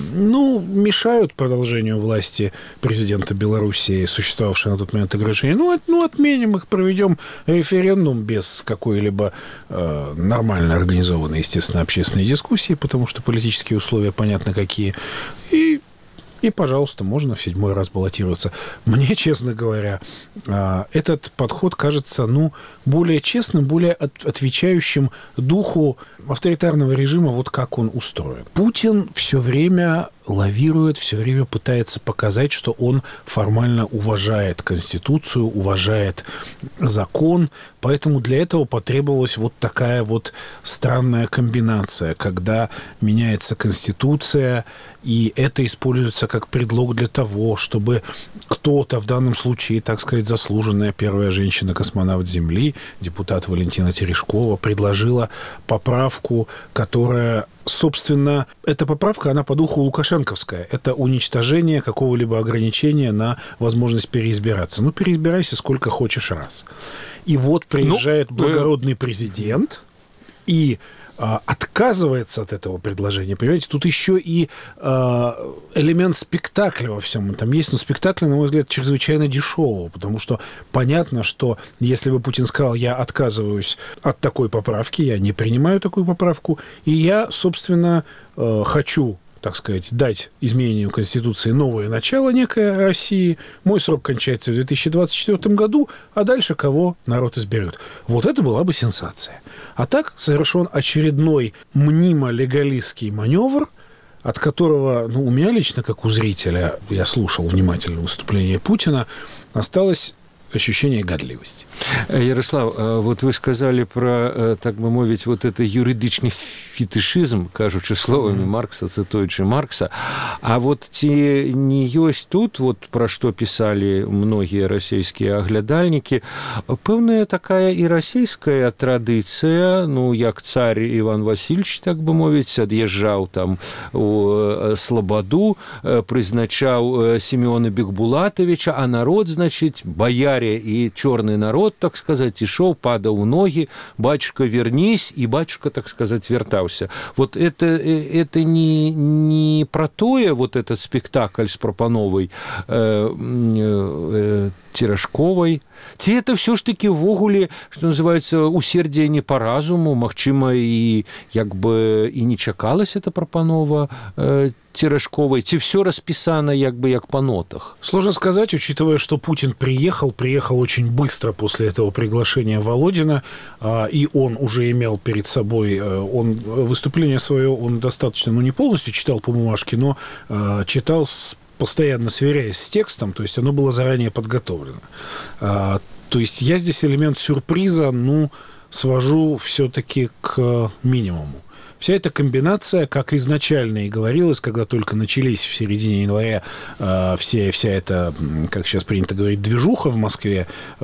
мешают продолжению власти президента Белоруссии, существовавшего на тот момент ограничения. Отменим их, проведем референдум без какой-либо нормально организованной, естественно, общественной дискуссии, потому что политические условия понятно какие, и и, пожалуйста, можно в 7-й раз баллотироваться. Мне, честно говоря, этот подход кажется, более честным, более отвечающим духу авторитарного режима, вот как он устроен. Путин все время лавирует, все время пытается показать, что он формально уважает Конституцию, уважает закон, поэтому для этого потребовалась вот такая вот странная комбинация, когда меняется Конституция, и это используется как предлог для того, чтобы кто-то, в данном случае, так сказать, заслуженная первая женщина-космонавт Земли, депутат Валентина Терешкова, предложила поправку, которая... Собственно, эта поправка, она по духу лукашенковская. Это уничтожение какого-либо ограничения на возможность переизбираться. Переизбирайся сколько хочешь раз. И вот приезжает благородный президент и отказывается от этого предложения. Понимаете, тут еще и элемент спектакля во всем этом есть. Но спектакль, на мой взгляд, чрезвычайно дешевого, потому что понятно, что если бы Путин сказал, я отказываюсь от такой поправки, я не принимаю такую поправку, и я, собственно, хочу, так сказать, дать изменению Конституции новое начало некое России. Мой срок кончается в 2024 году, а дальше кого народ изберет. Вот это была бы сенсация. А так совершен очередной мнимо-легалистский маневр, от которого, у меня лично, как у зрителя, я слушал внимательно выступление Путина, осталось ощущение гадливости. Ярослав, вот вы сказали про, так бы мовить, вот это юридичный фетишизм, кажучи словами Маркса, цитуючи Маркса. А вот ці не ёсць тут, вот про что писали многие российские оглядальники, пэўная такая и российская традиция, як царь Иван Васильевич, так бы мовить, ад'язджаў там у Слободу, прызначаў Семёна Бекбулатовича, а народ, значит, бояре и черный народ, так сказать, ішоў, падаў у ноги, батюшка, вернись, и батюшка, так сказать, вертаўся. Вот это не про тое, вот этот спектакль с прапановай Терешковой. Ці это все ж таки ввогуле, что называется, усердие не по разуму, магчыма, и як бы и не чакалась эта прапанова Терешковой, ці все расписано як по нотах? Сложно сказать, учитывая, что Путин приехал очень быстро после этого приглашения Володина, и он уже имел перед собой, выступление свое, он достаточно, не полностью читал по бумажке, но читал постоянно сверяясь с текстом, то есть оно было заранее подготовлено. То есть я здесь элемент сюрприза, свожу все-таки к минимуму. Вся эта комбинация, как изначально и говорилось, когда только начались в середине января вся эта, как сейчас принято говорить, движуха в Москве,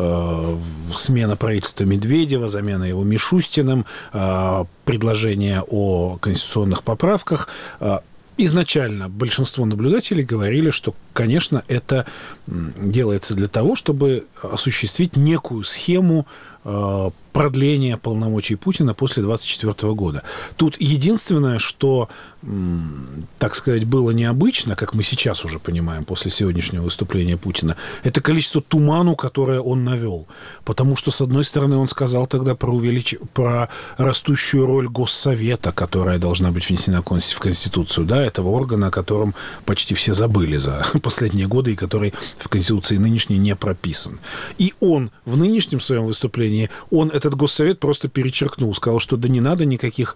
смена правительства Медведева, замена его Мишустиным, предложение о конституционных поправках, изначально большинство наблюдателей говорили, что, конечно, это делается для того, чтобы осуществить некую схему продления полномочий Путина после 2024 года. Тут единственное, что, так сказать, было необычно, как мы сейчас уже понимаем после сегодняшнего выступления Путина, это количество туману, которое он навел. Потому что, с одной стороны, он сказал тогда про растущую роль Госсовета, которая должна быть внесена в Конституцию, этого органа, о котором почти все забыли за последние годы и который в Конституции нынешней не прописан. И он в нынешнем своем выступлении, он этот Госсовет просто перечеркнул, сказал, что не надо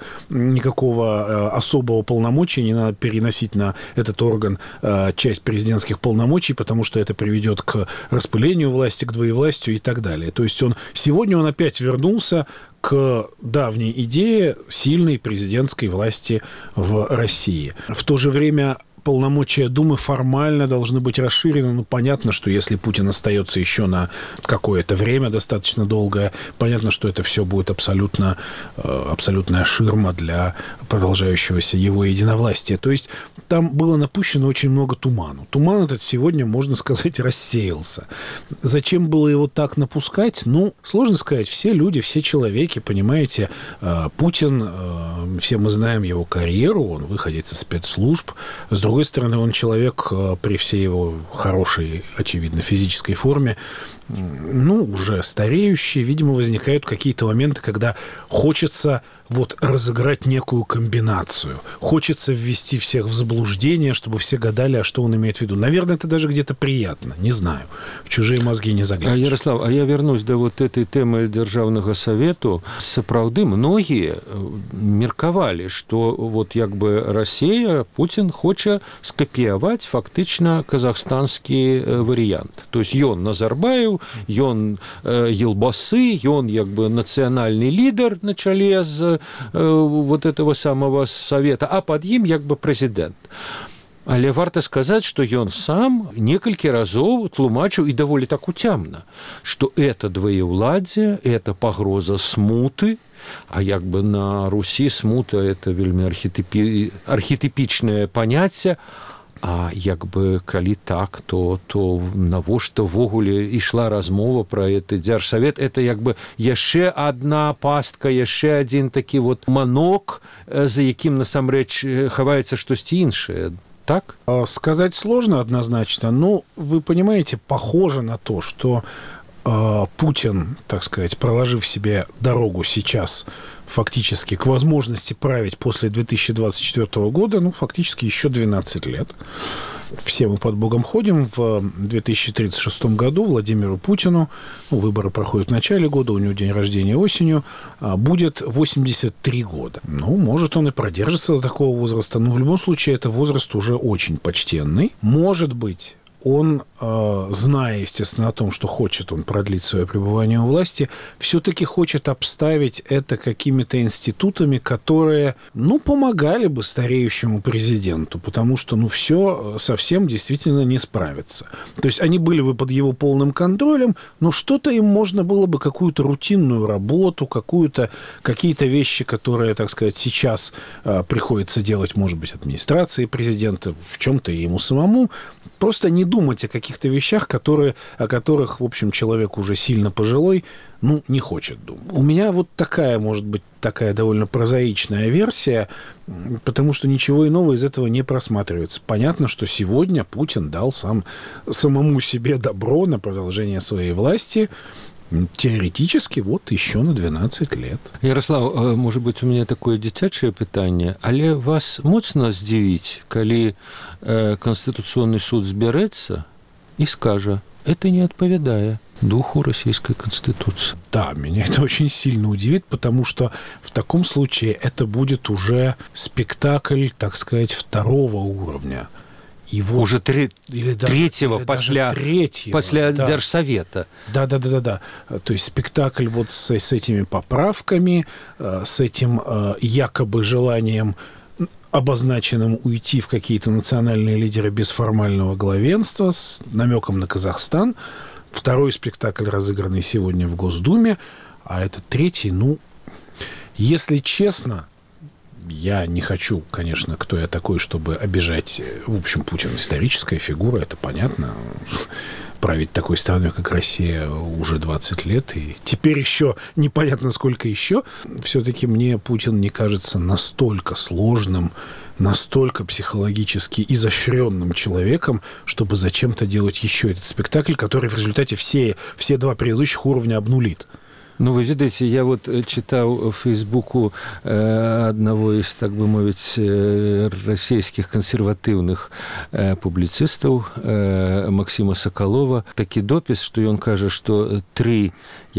никакого особого полномочия, не надо переносить на этот орган часть президентских полномочий, потому что это приведет к распылению власти, к двоевластию и так далее. То есть сегодня он опять вернулся к давней идее сильной президентской власти в России. В то же время полномочия Думы формально должны быть расширены. Понятно, что если Путин остается еще на какое-то время достаточно долгое, понятно, что это все будет абсолютная ширма для продолжающегося его единовластия. То есть там было напущено очень много туману. Туман этот сегодня, можно сказать, рассеялся. Зачем было его так напускать? Сложно сказать. Все люди, все человеки, понимаете, Путин, все мы знаем его карьеру, он выходец из спецслужб. С другой стороны, он человек при всей его хорошей, очевидно, физической форме, уже стареющий. Видимо, возникают какие-то моменты, когда хочется вот разыграть некую комбинацию. Хочется ввести всех в заблуждение, чтобы все гадали, а что он имеет в виду. Наверное, это даже где-то приятно, не знаю. В чужие мозги не заглядываешь. Ярослав, а я вернусь до вот этой темы Державного Совету. Сапраўды, многие меркавали, что вот як бы Россия, Путин хочет скопировать фактично казахстанский вариант. То есть ён Назарбаев, ён Елбасы, ён як бы национальный лидер на чале з вот этого самого Совета, а под ім як бы президент. Але варта сказаць, што ён сам некалькі разоў тлумачыў і даволі так уцямна, што это двоеўладзе, это пагроза смуты, а як бы на Русі смута это вельмі архетипічнае паняцце. А як бы калі так, то навошта ввогуле ішла размова пра гэты дзяржсавет? Это як бы яшчэ адна пастка, яшчэ адзін такі вот манок, за якім насамрэч хаваецца штосьці іншае. Так? Сказать сложно однозначно, но вы понимаете, похоже на то, что Путин, так сказать, проложив себе дорогу сейчас фактически к возможности править после 2024 года, ну, фактически еще 12 лет. Все мы под Богом ходим. В 2036 году Владимиру Путину, выборы проходят в начале года, у него день рождения осенью, будет 83 года. Ну, может, он и продержится до такого возраста, но в любом случае это возраст уже очень почтенный. Может быть, он, зная, естественно, о том, что хочет он продлить свое пребывание у власти, все-таки хочет обставить это какими-то институтами, которые, помогали бы стареющему президенту, потому что, все совсем действительно не справится. То есть они были бы под его полным контролем, но что-то им можно было бы, какую-то рутинную работу, какие-то вещи, которые, так сказать, сейчас приходится делать, может быть, администрации президента, в чем-то ему самому, просто не думать о каких-то вещах, о которых, в общем, человек уже сильно пожилой, не хочет думать. У меня вот такая, может быть, такая довольно прозаичная версия, потому что ничего иного из этого не просматривается. Понятно, что сегодня Путин дал самому себе добро на продолжение своей власти, теоретически еще на 12 лет. Ярослав, может быть, у меня такое дзіцячае пытанне, але вас моцна здзівіць, калі Конституционный суд збярэцца и скажет, это не отповедает духу Российской Конституции. Да, меня это очень сильно удивит, потому что в таком случае это будет уже спектакль, так сказать, второго уровня. Его уже третьего, после Держсовета. Да. То есть спектакль вот с этими поправками, с этим якобы желанием обозначенным уйти в какие-то национальные лидеры без формального главенства, с намеком на Казахстан. Второй спектакль, разыгранный сегодня в Госдуме, а этот третий, если честно, я не хочу, конечно, кто я такой, чтобы обижать, в общем, Путин историческая фигура, это понятно. Править такой страной, как Россия, уже 20 лет, и теперь еще непонятно, сколько еще. Все-таки мне Путин не кажется настолько сложным, настолько психологически изощренным человеком, чтобы зачем-то делать еще этот спектакль, который в результате все два предыдущих уровня обнулит. Вы ведаеце, я вот читаў у Фейсбуку аднаго из, так бы мовіць, расійскіх кансерватыўных публіцыстаў Максима Соколова такі допіс, што ён кажа, што тры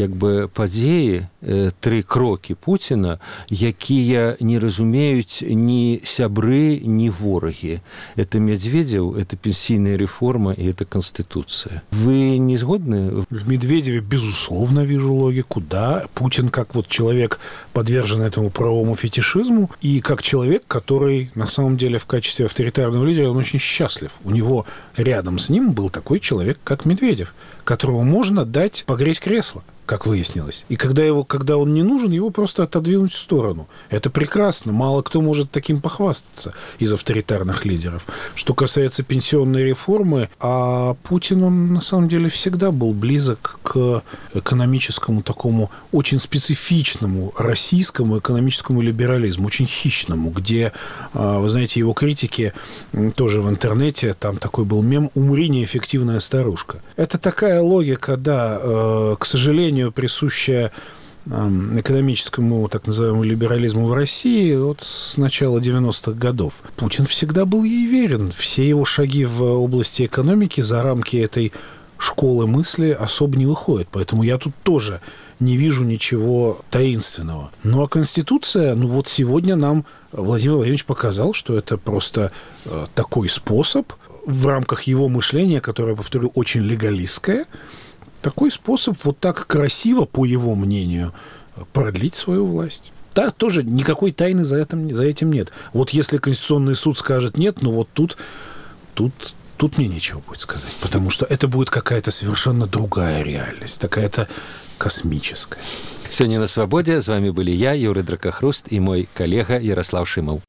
падзеі, тры крокі Пуціна, якія не разумеюць ні сябры, ні ворагі. Это Медведев, это пенсійная реформа и это Конституция. Вы не сгодны? В Медведеве, безусловно, вижу логику. Да, Путин как человек, подвержен этому правовому фетишизму, и как человек, который на самом деле в качестве авторитарного лидера, он очень счастлив. У него рядом с ним был такой человек, как Медведев, которому можно дать погреть кресло, как выяснилось. И когда он не нужен, его просто отодвинуть в сторону. Это прекрасно. Мало кто может таким похвастаться из авторитарных лидеров. Что касается пенсионной реформы, а Путин, он на самом деле всегда был близок к экономическому такому очень специфичному российскому экономическому либерализму, очень хищному, где, вы знаете, его критики тоже в интернете, там такой был мем «Умри, неэффективная старушка». Это такая логика, да, к сожалению, присущая экономическому, так называемому, либерализму в России вот с начала 90-х годов. Путин всегда был ей верен. Все его шаги в области экономики за рамки этой школы мысли особо не выходят. Поэтому я тут тоже не вижу ничего таинственного. Ну, а Конституция, ну вот сегодня нам Владимир Владимирович показал, что это просто такой способ в рамках его мышления, которое, повторю, очень легалистское, такой способ вот так красиво, по его мнению, продлить свою власть. Да, тоже никакой тайны за этим нет. Вот если Конституционный суд скажет нет, ну вот тут мне нечего будет сказать, потому что это будет какая-то совершенно другая реальность, такая-то космическая. Сегодня на «Свободе» с вами были я, Юрий Дракохруст, и мой коллега Ярослав Шимов.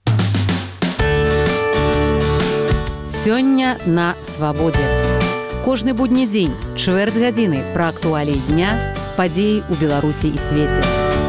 Сёння на «Свободе». Кожны будні дзень, чвэрць гадзіны пра актуаліі дня, падзеі ў Беларусі і свеце.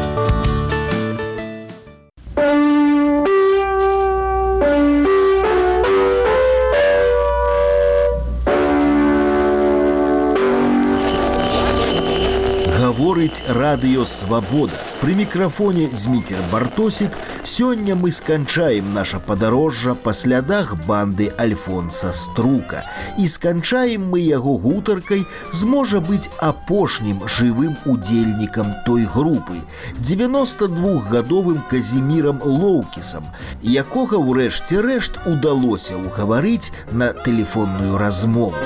Гаворыць радыё «Свабода». Пры мікрафоне Зміцер Бартосік. Сёння мы сканчаем наша падарожжа па слядах банды Альфонса Струка. І сканчаем мы яго гутаркай з, можа быць, апошнім жывым удзельнікам той групы, 92-гадовым Казімірам Лоўкісам, якога ўрэшце рэшт удалося ўгаварыць на тэлефонную размову.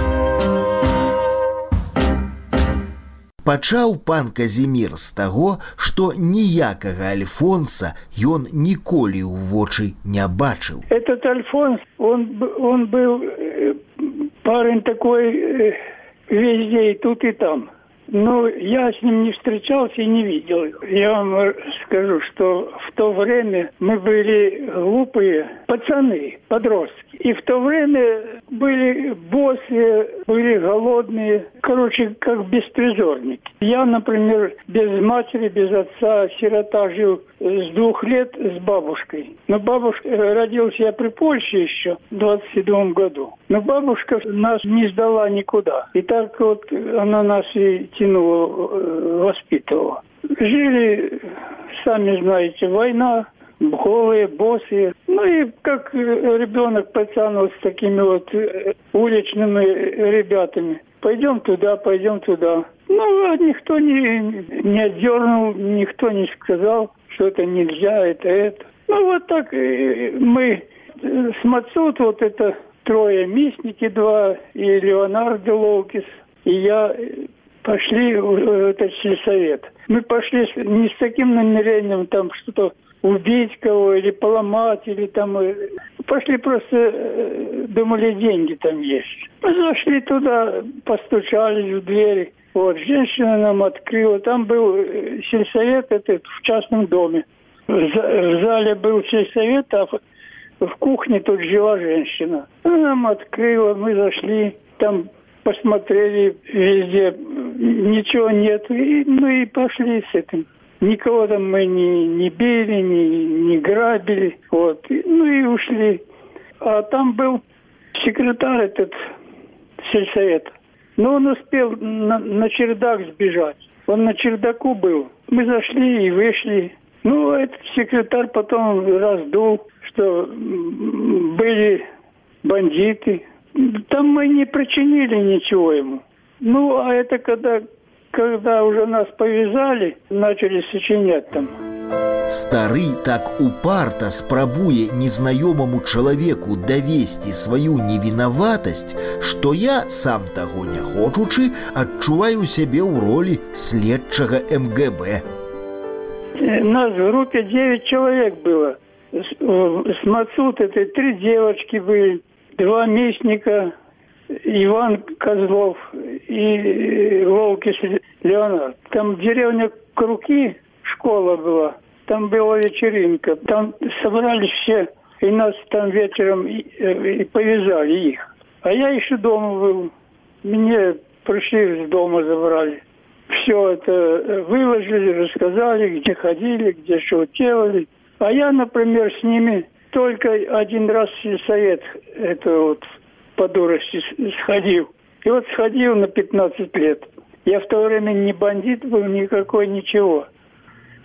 Пачаў пан Казімір з таго, што ніякага Альфонса ён ніколі ў вочы не бачыў. Этот Альфонс, он был парень такой везде, и тут, и там. Но я с ним не встречался и не видел. Я вам скажу, что в то время мы были глупые пацаны, подростки. И в то время были босые, были голодные, короче, как беспризорники. Я, например, без матери, без отца, сирота, жил с 2 лет с бабушкой. Но бабушка, родился я при Польше еще в 27 году. Но бабушка нас не сдала никуда. И так вот она нас и тянула, воспитывала. Жили, сами знаете, война, голые, босые. Ну и как ребенок, пацан вот с такими вот уличными ребятами. Пойдем туда, пойдем туда. Ну, никто не отдернул, никто не сказал, что это нельзя, это. Ну, вот так мы с Мацут, вот это 3 Мисники, 2, и Леонардо Лоўкіс, и я пошли в этот сельсовет. Мы пошли не с таким намерением там что-то убить кого или поломать, или там... Пошли просто, думали, деньги там есть. Мы зашли туда, постучались в двери. Вот, женщина нам открыла. Там был сельсовет этот в частном доме. В зале был сельсовет, а в кухне тут жила женщина. Она нам открыла, мы зашли, там посмотрели везде, ничего нет. И пошли с этим. Никого там мы не били, не грабили. Вот. Ну и ушли. А там был секретарь этот сельсовета. Но он успел на чердак сбежать. Он на чердаку был. Мы зашли и вышли. Ну, этот секретарь потом раздул, что были бандиты. Там мы не причинили ничего ему. Ну, а это когда уже нас повязали, начали сочинять там. Стары так упарта спрабуе незнаёмаму чалавеку давесці сваю невінаватасць, што я, сам таго не хочучы, адчуваю сябе ў ролі следчага МГБ. Нас в группе 9 человек было. С Мацут это 3 девочки были, 2 Мисника, Иван Козлов и Лоўкіс Леонард. Там деревня Круки, школа была. Там была вечеринка. Там собрались все, и нас там вечером и повязали их. А я еще дома был. Мне пришли с дома, забрали. Все это выложили, рассказали, где ходили, где что делали. А я, например, с ними только один раз в сельсовет это вот по дурости сходил. И вот сходил на 15 лет. Я в то время не бандит был никакой, ничего.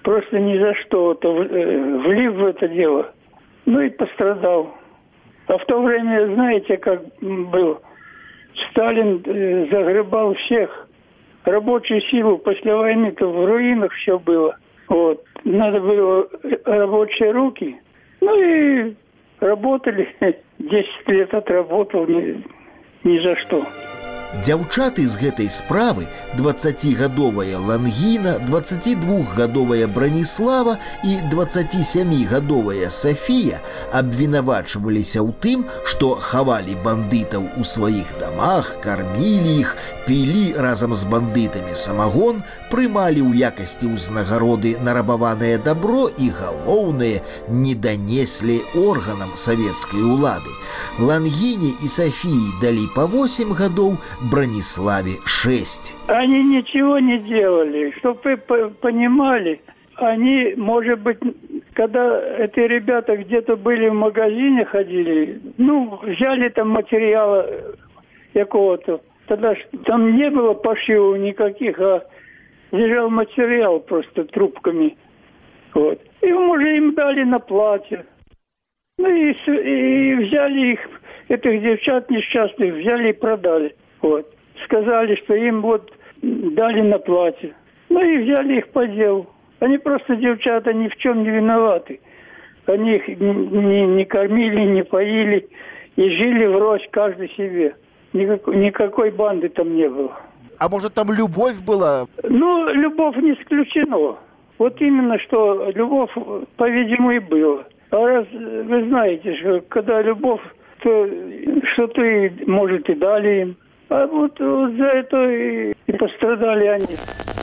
просто ни за что влип в это дело. Ну и пострадал. А в то время, знаете, как был? Сталин загребал всех. Рабочую силу после войны-то в руинах все было. Вот. Надо было рабочие руки. Ну и работали. 10 лет отработал ни за что. Дзяўчаты з гэтай справы 20гадовая Лангіна, 22гадовая Браніслава і 27гадовая Сафія абвінавачваліся ў тым, што хавалі бандытаў у сваіх дамах, кармілі іх, пілі разам з бандытамі самагон, прымалі ў якасці ўзнагароды нарабаванае дабро і, галоўнае, не данеслі органам савецкай улады. Лангіне і Сафіі далі па 8 гадоў, Браниславе 6. Они ничего не делали. Чтобы вы понимали, они, может быть, когда эти ребята где-то были в магазине, ходили, ну, взяли там материала какого-то. Тогда там не было пошивов никаких, а лежал материал просто трубками. Вот. И, может, им дали на платье. Ну и взяли их, этих девчат несчастных, взяли и продали. Вот. Сказали, что им вот дали на платье. Ну и взяли их по делу. Они просто, девчата, ни в чем не виноваты. Они их не кормили, не поили. И жили врозь каждый себе. Никакой банды там не было. А может, там любовь была? Ну, любовь не исключено. Вот именно, что любовь, по-видимому, и была. А раз вы знаете, что когда любовь, то что-то, может, и дали им. А вот за это и пострадали они.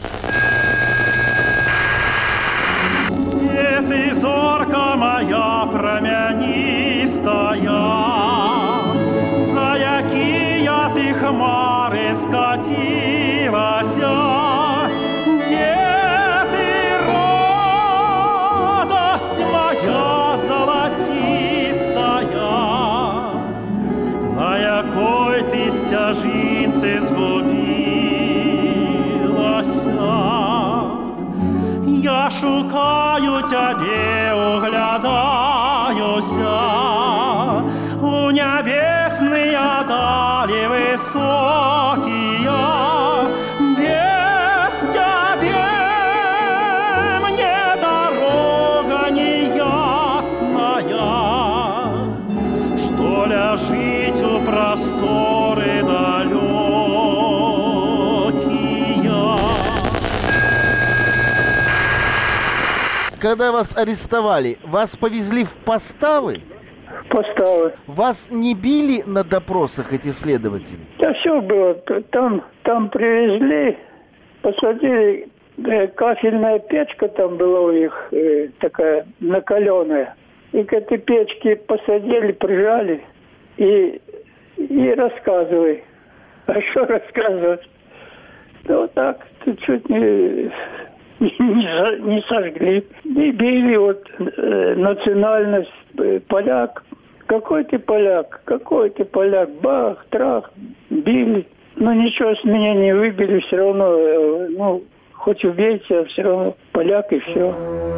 Где ты, зорка моя промянистая, за якія ты хмары скатилася? Где ты, радость моя золотистая? На якой ты стяжинцы згубилася? Я шукаю тебе, углядаюся у небесные дали высокие. Без тебя мне дорога неясная, что ляжить у просторы далекие. Когда вас арестовали, вас повезли в Поставы? Поставы. Вас не били на допросах эти следователи? Да все было. Там привезли, посадили, кафельная печка там была у них такая накаленная. И к этой печке посадили, прижали и рассказывай. А что рассказывать? Да вот так, чуть не сожгли. И били вот национальность поляк. Какой ты поляк? Какой ты поляк? Бах, трах, били. Но ничего с меня не выбили, все равно, ну, хоть убейте, а все равно поляк и все.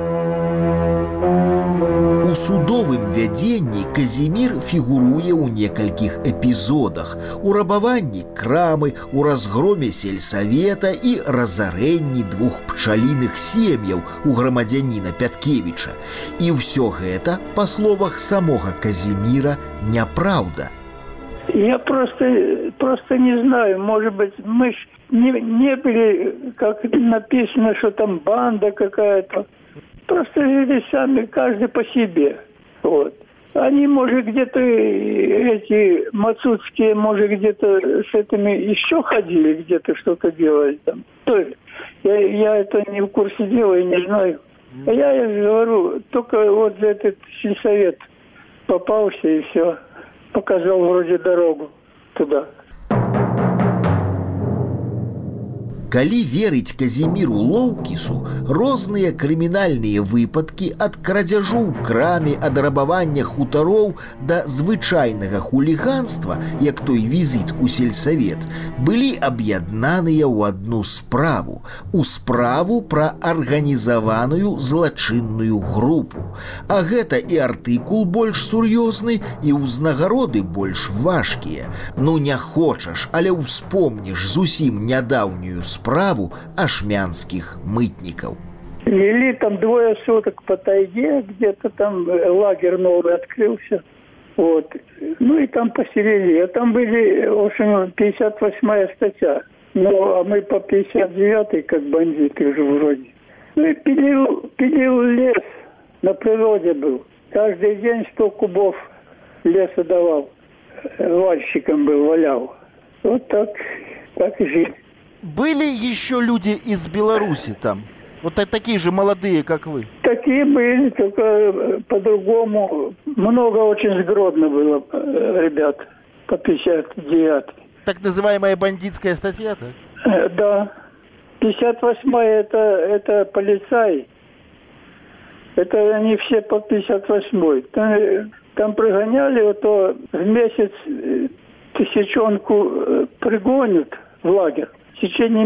У судовым вядзенні Казімір фігуруе ў некалькіх эпізодах: у рабаванні крамы, у разгроме сельсавета і разарэнні 2 пчаліных сем'яў у грамадзяніна Пяткевіча. І ўсё гэта, па словах самога Казіміра, няпраўда. Я просто не знаю, может быть, мы ж не были, как написано, что там банда какая-то. Просто жили сами, каждый по себе. Вот. Они, может, где-то, эти мацуцкие, может, где-то с этими еще ходили, где-то что-то делали там. То есть, я это не в курсе дела и не знаю. А я говорю, только вот за этот сельсовет попался и все. Показал вроде дорогу туда. Калі верыць Казіміру Лоўкісу, розныя крымінальныя выпадкі ад крадзяжу ў краме, ад рабавання хутароў да звычайнага хуліганства, як той візіт у сельсавет, былі аб'яднаныя ў адну справу, у справу пра арганізаваную злачынную групу. А гэта і артыкул больш сур'ёзны, і ўзнагароды больш важкія. Ну не хочаш, але ўспомніш зусім нядаўнюю справу ашмянских мытников. Вели там 2 суток по тайге, где-то там лагерь новый открылся. Вот. Ну и там поселили. А там были, в общем, 58-я статья. Ну, а мы по 59-й, как бандиты уже вроде. Ну и пилил лес. На природе был. Каждый день 100 кубов леса давал. Вальщиком был, валял. Вот так и жили. Были еще люди из Беларуси там? Вот такие же молодые, как вы? Такие были, только по-другому. Много очень сгродно было ребят по 59. Так называемая бандитская статья, так? Да. 58-я это полицай. Это они все по 58-й. Там пригоняли, то в месяц 1000 пригонят в лагерь. В течение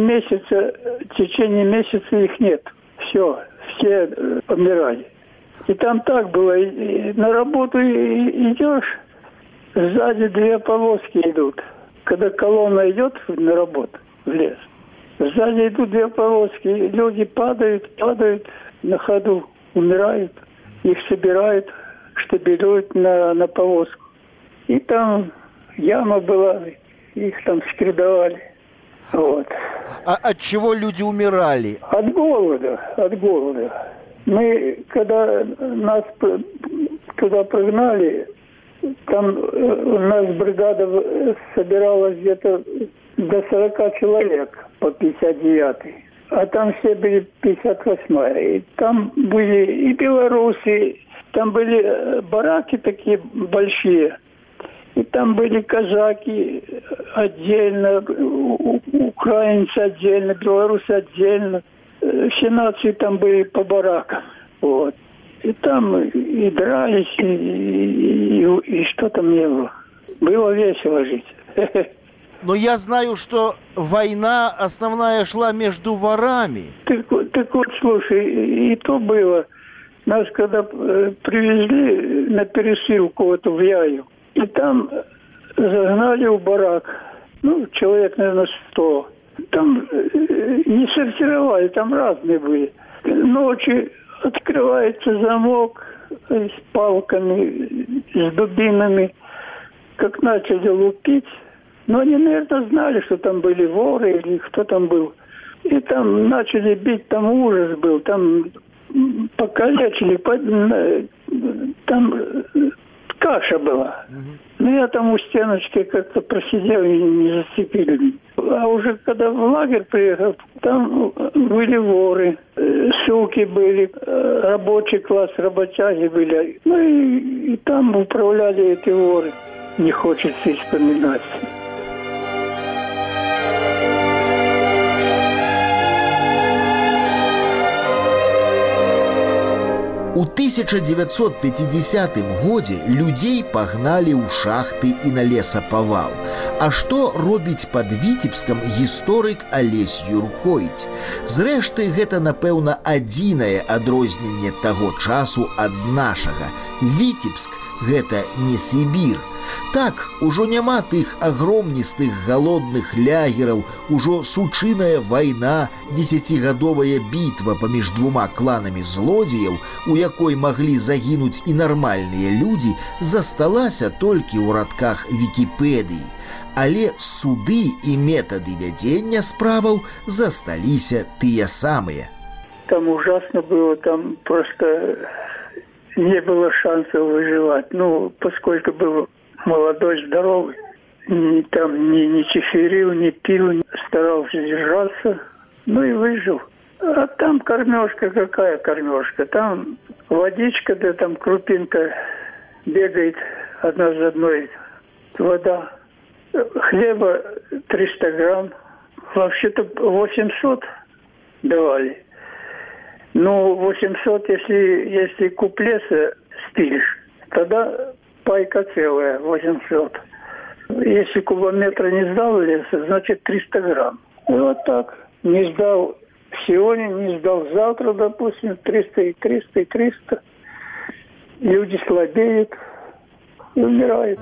месяца их нет. Все помирали. И там так было. И на работу идешь, сзади 2 повозки идут. Когда колонна идет на работу в лес, сзади идут 2 повозки. Люди падают на ходу, умирают. Их собирают, штабелюют на повозку. И там яма была, их там скредовали. Вот. А от чего люди умирали? От голода. Мы, когда нас туда прогнали, там у нас бригада собиралась где-то до 40 человек по 59-й. А там все были 58-я. И там были и белорусы, там были бараки такие большие. И там были казаки отдельно, украинцы отдельно, белорусы отдельно. Все нации там были по баракам. Вот. И там и дрались, и что там не было. Было весело жить. Но я знаю, что война основная шла между ворами. Так вот, слушай, и то было. Нас когда привезли на пересылку в Яю, и там загнали в барак, человек, наверное, 100. Там не сортировали, там разные были. Ночью открывается замок с палками, с дубинами. Как начали лупить, но они, наверное, знали, что там были воры или кто там был. И там начали бить, там ужас был, там покалечили, там каша была. Ну, я там у стеночки как-то просидел и не зацепили. А уже когда в лагерь приехал, там были воры, суки были, рабочий класс, работяги были. Ну, и там управляли эти воры. Не хочется их вспоминать. У 1950 годзе людзей пагналі ў шахты і на лесапавал. А што робіць пад Віцебскам гісторык Алесь Юркоіць? Зрэшты, гэта, напэўна, адзінае адрозненне таго часу ад нашага. Віцебск – гэта не Сібір. Так, ужо няма тых агромністых галодных лягераў, ужо сучыная вайна, 10гадовая бітва паміж 2 кланамі злодзеяў, у якой маглі загінуць і нармальныя людзі, засталася толькі ў радках Вікіпедыі. Але суды і метады вядзення справаў засталіся тыя самыя. Там ужасно было, там просто не было шансов выживать. Поскольку был молодой, здоровый, там не чеферил, не пил, старался держаться, и выжил. А там кормежка, какая кормежка? Там водичка, да там крупинка бегает одна за одной, вода. Хлеба 300 грамм, Вообще-то 800 давали. Ну, 800, если куплеса стилишь, тогда пайка целая, 800. Если кубометра не сдал леса, значит 300 грамм. И вот так. Не сдал сегодня, не сдал завтра, допустим, 300 и 300 и 300. Люди слабеют и умирают.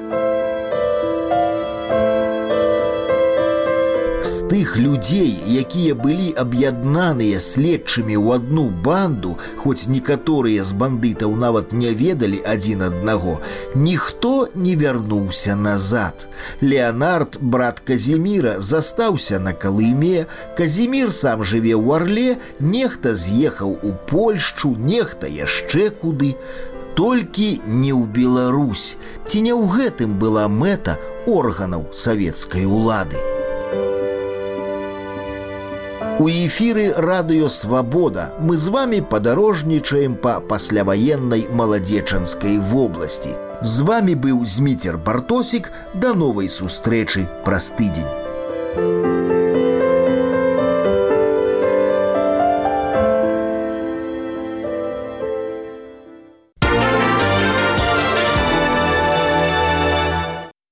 З тых людзей, якія былі аб'яднаныя следчымі ў адну банду, хоць некаторыя з бандытаў нават не ведалі адзін аднаго, ніхто не вярнуўся назад. Леонард, брат Казіміра, застаўся на Калыме, Казімір сам жыве ў Арле, нехта з'ехаў у Польшчу, нехта яшчэ куды. Толькі не ў Беларусь. Ці не ў гэтым была мэта органаў савецкай улады? У эфіры радыё «Свабода» мы з вами падарожнічаем па пасляваеннай Маладзечанскай вобласці. З вами быў Зміцер Бартосік. Да новай сустрэчы праз тыдзень.